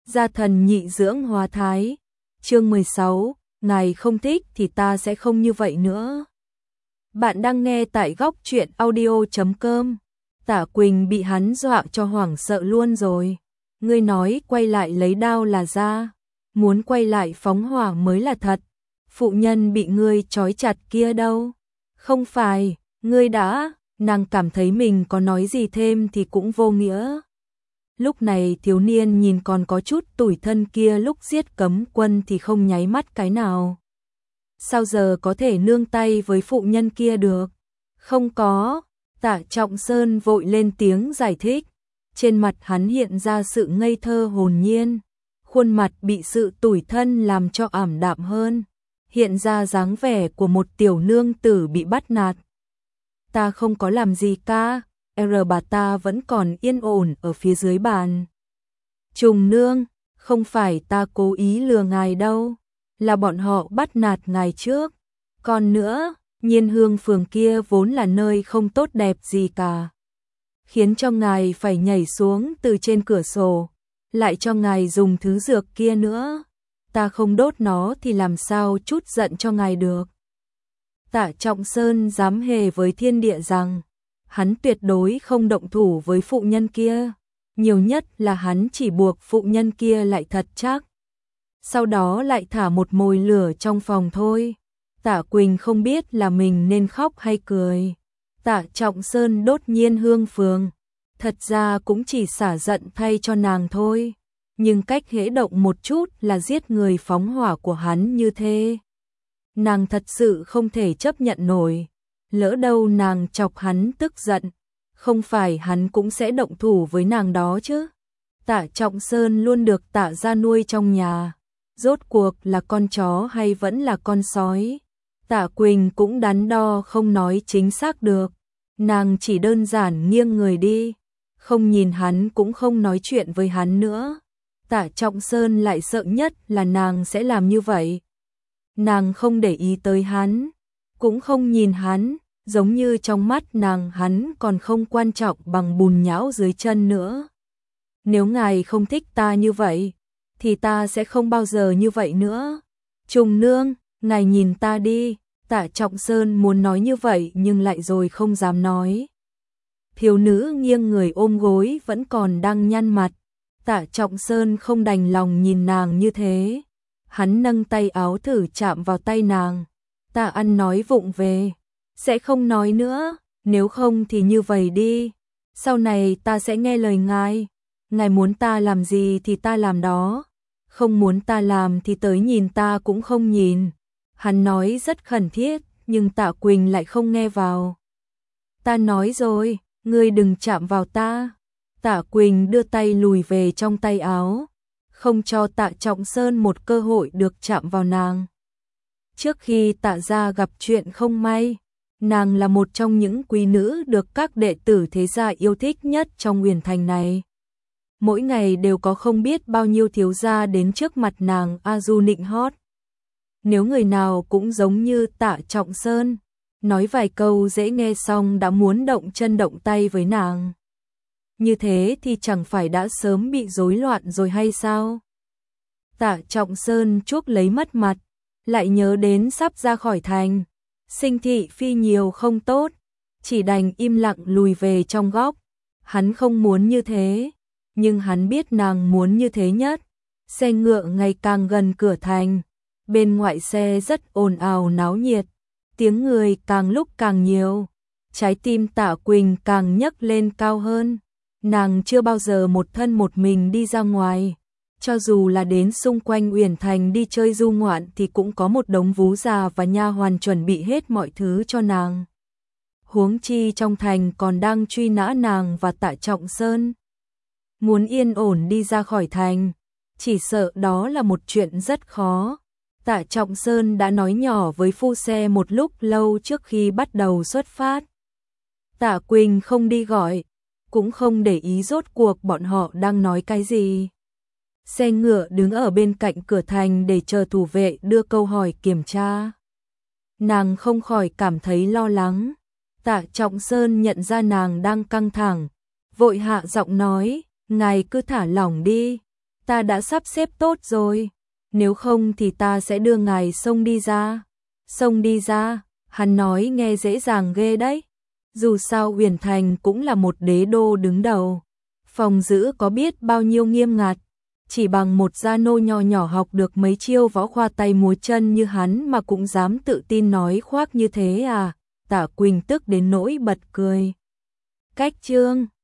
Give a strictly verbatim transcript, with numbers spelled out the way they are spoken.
Gia thần nhị dưỡng hóa thái. Chương mười sáu, ngài không thích thì ta sẽ không như vậy nữa. Bạn đang nghe tại góc truyện audio chấm com. Tả Quỳnh bị hắn dọa cho hoảng sợ luôn rồi. Ngươi nói quay lại lấy đao là ra, muốn quay lại phóng hỏa mới là thật. Phụ nhân bị ngươi trói chặt kia đâu? Không phải, ngươi đã, nàng cảm thấy mình có nói gì thêm thì cũng vô nghĩa. Lúc này thiếu niên nhìn còn có chút tủi thân kia lúc giết cấm quân thì không nháy mắt cái nào. Sao giờ có thể nương tay với phụ nhân kia được? Không có, Tạ Trọng Sơn vội lên tiếng giải thích. Trên mặt hắn hiện ra sự ngây thơ hồn nhiên, khuôn mặt bị sự tủi thân làm cho ảm đạm hơn, hiện ra dáng vẻ của một tiểu nương tử bị bắt nạt. Ta không có làm gì ca, R bà ta vẫn còn yên ổn ở phía dưới bàn. Trùng nương, không phải ta cố ý lừa ngài đâu, là bọn họ bắt nạt ngài trước. Còn nữa, Nhiên Hương phường kia vốn là nơi không tốt đẹp gì cả, khiến cho ngài phải nhảy xuống từ trên cửa sổ, lại cho ngài dùng thứ dược kia nữa. Ta không đốt nó thì làm sao chút giận cho ngài được. Tạ Trọng Sơn dám hề với thiên địa rằng hắn tuyệt đối không động thủ với phụ nhân kia, nhiều nhất là hắn chỉ buộc phụ nhân kia lại thật chắc, sau đó lại thả một mồi lửa trong phòng thôi. Tạ Quỳnh không biết là mình nên khóc hay cười. Tạ Trọng Sơn đốt Nhiên Hương phường, thật ra cũng chỉ xả giận thay cho nàng thôi, nhưng cách hễ động một chút là giết người phóng hỏa của hắn như thế, nàng thật sự không thể chấp nhận nổi. Lỡ đâu nàng chọc hắn tức giận, không phải hắn cũng sẽ động thủ với nàng đó chứ. Tạ Trọng Sơn luôn được Tạ gia nuôi trong nhà, rốt cuộc là con chó hay vẫn là con sói, Tạ Quỳnh cũng đắn đo không nói chính xác được. Nàng chỉ đơn giản nghiêng người đi, không nhìn hắn cũng không nói chuyện với hắn nữa. Tạ Trọng Sơn lại sợ nhất là nàng sẽ làm như vậy. Nàng không để ý tới hắn, cũng không nhìn hắn, giống như trong mắt nàng hắn còn không quan trọng bằng bùn nhão dưới chân nữa. Nếu ngài không thích ta như vậy, thì ta sẽ không bao giờ như vậy nữa. Trùng nương, ngài nhìn ta đi. Tạ Trọng Sơn muốn nói như vậy nhưng lại rồi không dám nói. Thiếu nữ nghiêng người ôm gối vẫn còn đang nhăn mặt. Tạ Trọng Sơn không đành lòng nhìn nàng như thế. Hắn nâng tay áo thử chạm vào tay nàng. Ta ăn nói vụng về, sẽ không nói nữa, nếu không thì như vậy đi. Sau này ta sẽ nghe lời ngài. Ngài muốn ta làm gì thì ta làm đó, không muốn ta làm thì tới nhìn ta cũng không nhìn. Hắn nói rất khẩn thiết, nhưng Tạ Quỳnh lại không nghe vào. Ta nói rồi, ngươi đừng chạm vào ta. Tạ Quỳnh đưa tay lùi về trong tay áo, không cho Tạ Trọng Sơn một cơ hội được chạm vào nàng. Trước khi Tạ gia gặp chuyện không may, nàng là một trong những quý nữ được các đệ tử thế gia yêu thích nhất trong Uyển Thành này. Mỗi ngày đều có không biết bao nhiêu thiếu gia đến trước mặt nàng a du nịnh hót. Nếu người nào cũng giống như Tạ Trọng Sơn, nói vài câu dễ nghe xong đã muốn động chân động tay với nàng, như thế thì chẳng phải đã sớm bị rối loạn rồi hay sao? Tạ Trọng Sơn chuốc lấy mất mặt, lại nhớ đến sắp ra khỏi thành, sinh thị phi nhiều không tốt, chỉ đành im lặng lùi về trong góc. Hắn không muốn như thế, nhưng hắn biết nàng muốn như thế nhất. Xe ngựa ngày càng gần cửa thành, bên ngoại xe rất ồn ào náo nhiệt, tiếng người càng lúc càng nhiều, trái tim Tạ Quỳnh càng nhấc lên cao hơn. Nàng chưa bao giờ một thân một mình đi ra ngoài, cho dù là đến xung quanh Uyển Thành đi chơi du ngoạn thì cũng có một đống vú già và nha hoàn chuẩn bị hết mọi thứ cho nàng. Huống chi trong thành còn đang truy nã nàng và Tạ Trọng Sơn. Muốn yên ổn đi ra khỏi thành, chỉ sợ đó là một chuyện rất khó. Tạ Trọng Sơn đã nói nhỏ với phu xe một lúc lâu trước khi bắt đầu xuất phát. Tạ Quỳnh không đi gọi, cũng không để ý rốt cuộc bọn họ đang nói cái gì. Xe ngựa đứng ở bên cạnh cửa thành để chờ thủ vệ đưa câu hỏi kiểm tra. Nàng không khỏi cảm thấy lo lắng. Tạ Trọng Sơn nhận ra nàng đang căng thẳng, vội hạ giọng nói, ngài cứ thả lỏng đi. ta đã sắp xếp tốt rồi, nếu không thì ta sẽ đưa ngài xông đi ra. Xông đi ra, hắn nói nghe dễ dàng ghê đấy. Dù sao Uyển Thành cũng là một đế đô đứng đầu. Phòng giữ có biết bao nhiêu nghiêm ngặt, chỉ bằng một gia nô nhỏ nhỏ học được mấy chiêu võ khoa tay múa chân như hắn mà cũng dám tự tin nói khoác như thế à? Tả Quỳnh tức đến nỗi bật cười. Cách chương